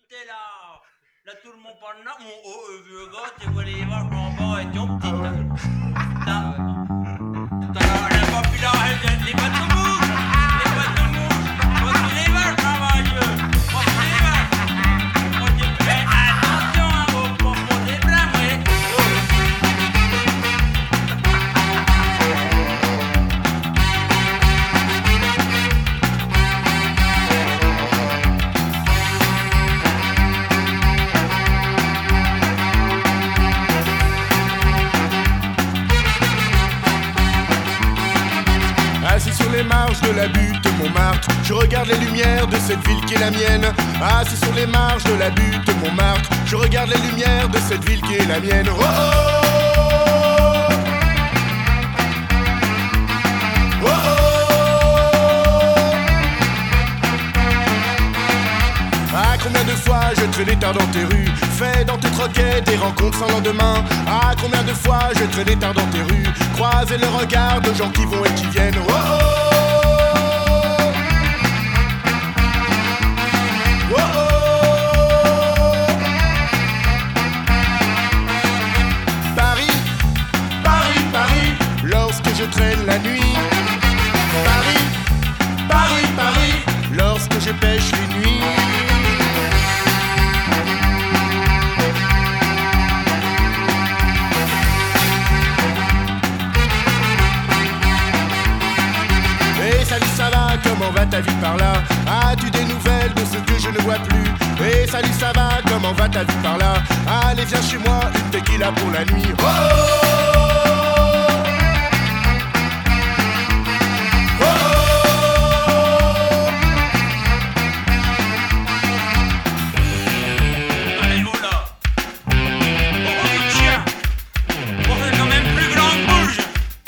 t'es là. Là, tout le monde parle là. Mon vieux gars, tu vois les vaches en bas et ton petit. T'as la popularité des bateaux mouches. Les bateaux mouches. Voici les vaches, travailleux. Voici les vaches. On dit, fais attention à vos propos des blâmés. Assis sur les marges de la butte Montmartre, je regarde les lumières de cette ville qui est la mienne. Assis sur les marges de la butte Montmartre, je regarde les lumières de cette ville qui est la mienne. Oh oh, oh oh. Ah, combien de fois je traînais tard dans tes rues, fait dans tes troquets des rencontres sans lendemain. Ah, combien de fois je traînais tard dans tes rues, croiser le regard de gens qui vont et qui viennent. Oh oh, oh oh. Paris, Paris, Paris, lorsque je traîne la nuit. Paris, Paris, Paris, lorsque je pêche les nuits. Salut, ça va, comment va ta vie par là? As-tu des nouvelles de ce que je ne vois plus? Et salut, ça va, comment va ta vie par là? Allez, viens chez moi, une tequila pour la nuit. Oh oh, oh oh. Allez, voilà. Oh, petit chien. Oh, c'est quand même plus grand que bouge.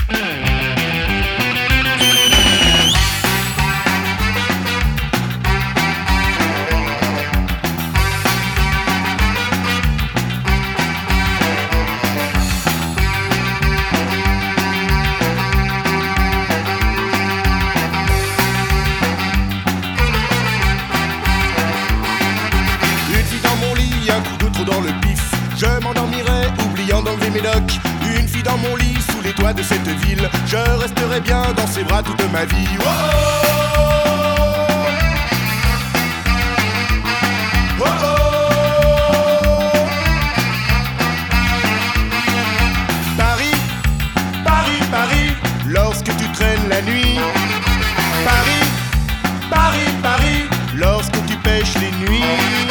Dans le pif, je m'endormirai oubliant d'enlever mes loques. Une fille dans mon lit sous les toits de cette ville, je resterai bien dans ses bras toute ma vie. Oh oh, oh oh. Paris, Paris, Paris, lorsque tu traînes la nuit. Paris, Paris, Paris, lorsque tu pêches les nuits.